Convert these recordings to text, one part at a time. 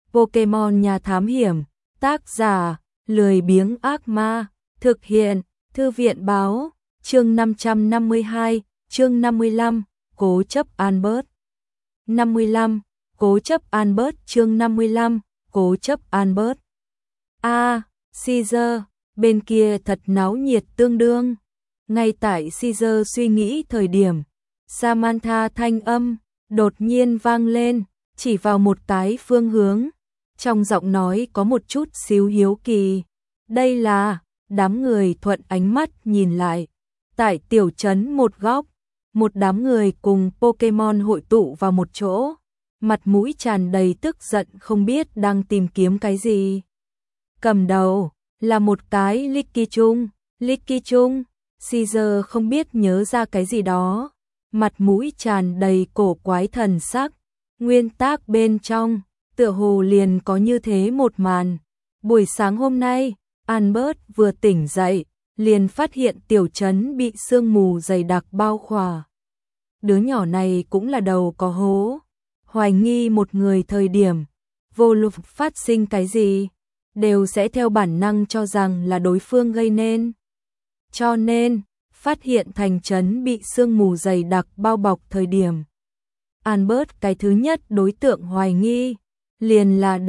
Pokemon nhà thám hiểm, tác giả, lười biếng ác ma, thực hiện, thư viện báo, chương 552, chương 55, cố chấp Albert. 55, cố chấp Albert chương 55, cố chấp Albert. Caesar, bên kia thật náo nhiệt tương đương. Ngay tại Caesar suy nghĩ thời điểm, Samantha thanh âm đột nhiên vang lên, chỉ vào một cái phương hướng. Trong giọng nói có một chút xíu hiếu kỳ. Đây là, đám người thuận ánh mắt nhìn lại. Tại tiểu trấn một góc, một đám người cùng Pokemon hội tụ vào một chỗ. Mặt mũi tràn đầy tức giận không biết đang tìm kiếm cái gì. Cầm đầu là một cái Licky Chung. Caesar không biết nhớ ra cái gì đó. Mặt mũi tràn đầy cổ quái thần sắc. Nguyên tác bên trong, tựa hồ liền có như thế một màn. Buổi sáng hôm nay, Albert vừa tỉnh dậy, liền phát hiện tiểu trấn bị sương mù dày đặc bao khỏa. Đứa nhỏ này cũng là đầu có hố. Hoài nghi một người thời điểm, vô luận phát sinh cái gì, đều sẽ theo bản năng cho rằng là đối phương gây nên. Cho nên, phát hiện thành trấn bị sương mù dày đặc bao bọc thời điểm, Albert cái thứ nhất đối tượng hoài nghi, liền là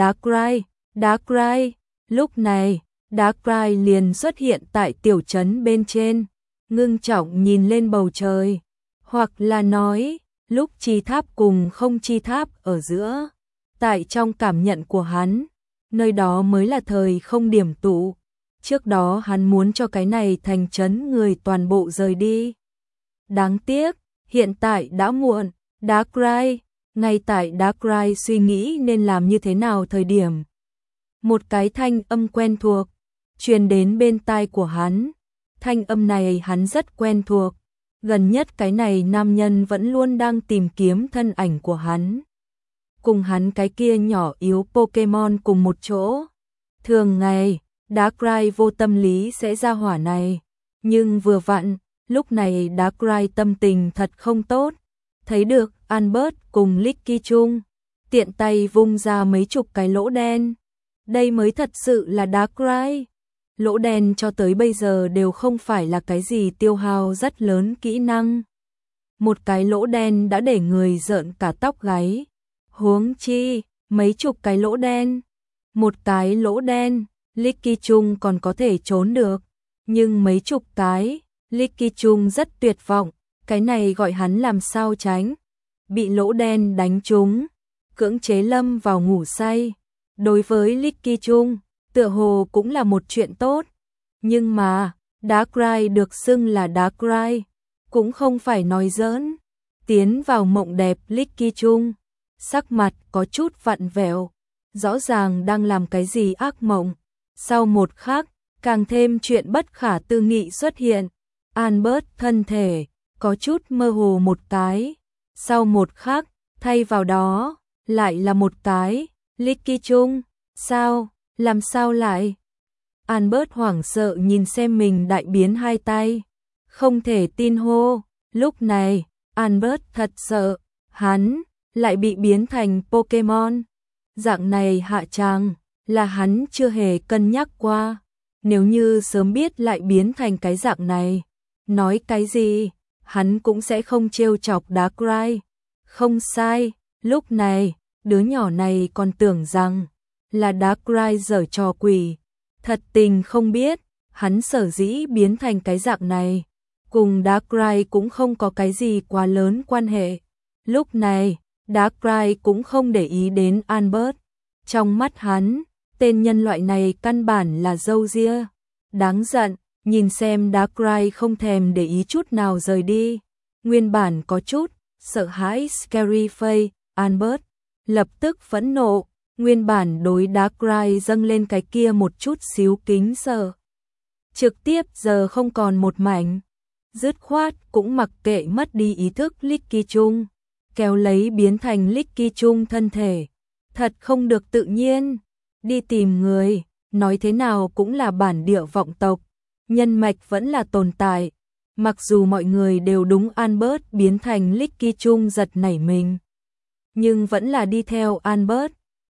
Darkrai. Lúc này, Darkrai liền xuất hiện tại tiểu trấn bên trên, ngưng trọng nhìn lên bầu trời, hoặc là nói, lúc chi tháp cùng không chi tháp ở giữa. Tại trong cảm nhận của hắn, nơi đó mới là thời không điểm tụ. Trước đó hắn muốn cho cái này thành trấn người toàn bộ rời đi. Đáng tiếc, hiện tại đã muộn. Darkrai, ngay tại Darkrai suy nghĩ nên làm như thế nào thời điểm. Một cái thanh âm quen thuộc, truyền đến bên tai của hắn. Thanh âm này hắn rất quen thuộc. Gần nhất cái này nam nhân vẫn luôn đang tìm kiếm thân ảnh của hắn. Cùng hắn cái kia nhỏ yếu Pokemon cùng một chỗ. Thường ngày, Darkrai vô tâm lý sẽ ra hỏa này. Nhưng vừa vặn, lúc này Darkrai tâm tình thật không tốt. Thấy được Albert cùng Licky Chung, tiện tay vung ra mấy chục cái lỗ đen. Đây mới thật sự là Darkrai. Lỗ đen cho tới bây giờ đều không phải là cái gì tiêu hao rất lớn kỹ năng. Một cái lỗ đen đã để người rợn cả tóc gáy. Huống chi, mấy chục cái lỗ đen. Một cái lỗ đen, Licky Chung còn có thể trốn được. Nhưng mấy chục cái, Licky Chung rất tuyệt vọng. Cái này gọi hắn làm sao tránh. Bị lỗ đen đánh trúng, cưỡng chế lâm vào ngủ say. Đối với Licky Chung, tựa hồ cũng là một chuyện tốt. Nhưng mà, Darkrai được xưng là Darkrai, cũng không phải nói giỡn. Tiến vào mộng đẹp Licky Chung, sắc mặt có chút vặn vẹo, rõ ràng đang làm cái gì ác mộng. Sau một khắc, càng thêm chuyện bất khả tư nghị xuất hiện. Albert thân thể có chút mơ hồ một cái. Sau một khắc, thay vào đó, lại là một cái. Licky Chung, sao, làm sao lại? Albert hoảng sợ nhìn xem mình đại biến hai tay. Không thể tin hô. Lúc này, Albert thật sợ. Hắn lại bị biến thành Pokemon. Dạng này hạ tràng là hắn chưa hề cân nhắc qua. Nếu như sớm biết lại biến thành cái dạng này, nói cái gì, hắn cũng sẽ không trêu chọc Darkrai. Không sai, lúc này, đứa nhỏ này còn tưởng rằng là Darkrai giở trò quỷ. Thật tình không biết, hắn sở dĩ biến thành cái dạng này, cùng Darkrai cũng không có cái gì quá lớn quan hệ. Lúc này, Darkrai cũng không để ý đến Albert. Trong mắt hắn, tên nhân loại này căn bản là râu ria. Đáng giận, nhìn xem Darkrai không thèm để ý chút nào rời đi. Nguyên bản có chút sợ hãi Scary Face, Albert lập tức phẫn nộ. Nguyên bản đối Darkrai dâng lên cái kia một chút xíu kính sợ, trực tiếp giờ không còn một mảnh. Dứt khoát cũng mặc kệ mất đi ý thức Licky Chung, kéo lấy biến thành Licky Chung thân thể. Thật không được tự nhiên. Đi tìm người, nói thế nào cũng là bản địa vọng tộc. Nhân mạch vẫn là tồn tại. Mặc dù mọi người đều đúng Albert biến thành Licky Chung giật nảy mình, nhưng vẫn là đi theo Albert.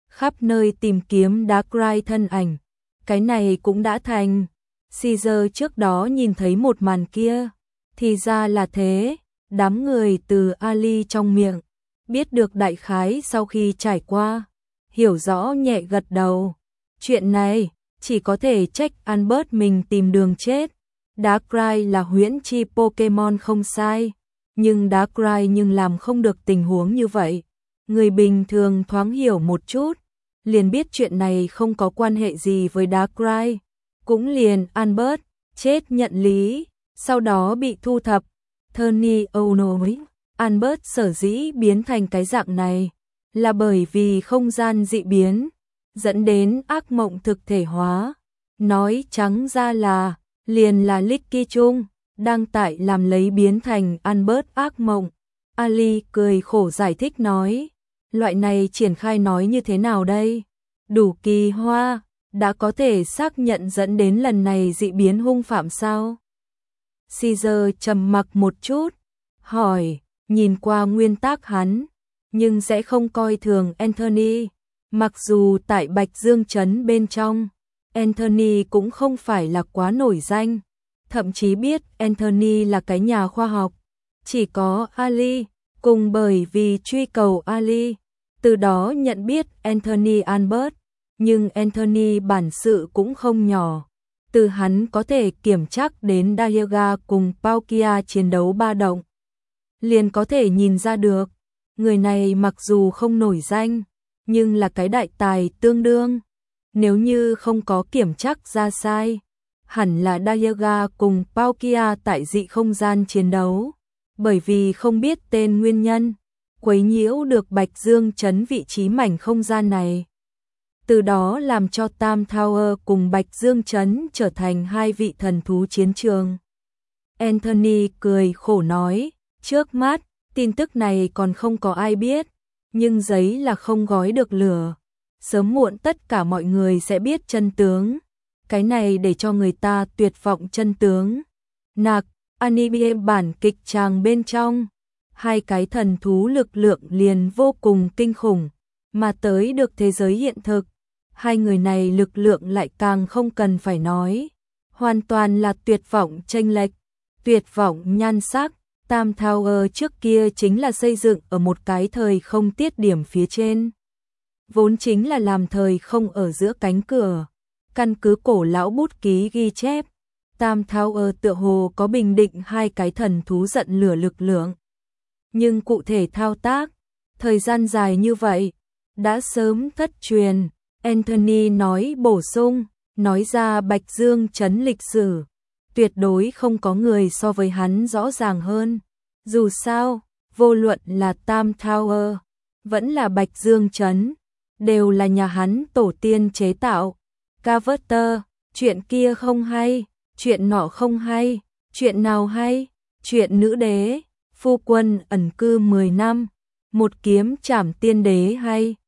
khắp nơi tìm kiếm Darkrai thân ảnh. Cái này cũng đã thành. Caesar trước đó nhìn thấy một màn kia, thì ra là thế, đám người từ Ali trong miệng, biết được đại khái sau khi trải qua, hiểu rõ nhẹ gật đầu. Chuyện này, chỉ có thể trách Albert mình tìm đường chết. Darkrai là huyễn chi Pokemon không sai, nhưng Darkrai làm không được tình huống như vậy. Người bình thường thoáng hiểu một chút, liền biết chuyện này không có quan hệ gì với Darkrai. Cũng liền Albert chết nhận lý, sau đó bị thu thập. Tony nói, Albert sở dĩ biến thành cái dạng này, là bởi vì không gian dị biến, dẫn đến ác mộng thực thể hóa. Nói trắng ra là, liền là Licky Chung, đang tại làm lấy biến thành Albert ác mộng. Ali cười khổ giải thích nói, loại này triển khai nói như thế nào đây? Đủ kỳ hoa, đã có thể xác nhận dẫn đến lần này dị biến hung phạm sao? Caesar trầm mặc một chút, hỏi, nhìn qua nguyên tắc hắn, nhưng sẽ không coi thường Anthony. Mặc dù tại Bạch Dương Trấn bên trong, Anthony cũng không phải là quá nổi danh, thậm chí biết Anthony là cái nhà khoa học. Chỉ có Ali, cùng bởi vì truy cầu Ali, từ đó nhận biết Anthony Albert, nhưng Anthony bản sự cũng không nhỏ. Từ hắn có thể kiểm chắc đến Dialga cùng Palkia chiến đấu ba động, liền có thể nhìn ra được, người này mặc dù không nổi danh, nhưng là cái đại tài tương đương. Nếu như không có kiểm chắc ra sai, hẳn là Dialga cùng Palkia tại dị không gian chiến đấu, bởi vì không biết tên nguyên nhân, quấy nhiễu được Bạch Dương Trấn vị trí mảnh không gian này. Từ đó làm cho Tam Tower cùng Bạch Dương Trấn trở thành hai vị thần thú chiến trường. Anthony cười khổ nói, trước mắt, tin tức này còn không có ai biết, nhưng giấy là không gói được lửa. Sớm muộn tất cả mọi người sẽ biết chân tướng. Cái này để cho người ta tuyệt vọng chân tướng. Nạc, anime bản kịch tràng bên trong, hai cái thần thú lực lượng liền vô cùng kinh khủng, mà tới được thế giới hiện thực, hai người này lực lượng lại càng không cần phải nói, hoàn toàn là tuyệt vọng chênh lệch, tuyệt vọng nhan sắc. Tam Tower trước kia chính là xây dựng ở một cái thời không tiết điểm phía trên, vốn chính là làm thời không ở giữa cánh cửa. Căn cứ cổ lão bút ký ghi chép, Tam Tower tựa hồ có bình định hai cái thần thú giận lửa lực lượng. Nhưng cụ thể thao tác, thời gian dài như vậy, đã sớm thất truyền. Anthony nói bổ sung, nói ra Bạch Dương Trấn lịch sử, tuyệt đối không có người so với hắn rõ ràng hơn. Dù sao, vô luận là Tam Tower, vẫn là Bạch Dương Trấn, đều là nhà hắn tổ tiên chế tạo. Carver, chuyện kia không hay, chuyện nọ không hay, chuyện nào hay, chuyện nữ đế, phu quân ẩn cư 10 năm, một kiếm trảm tiên đế hay.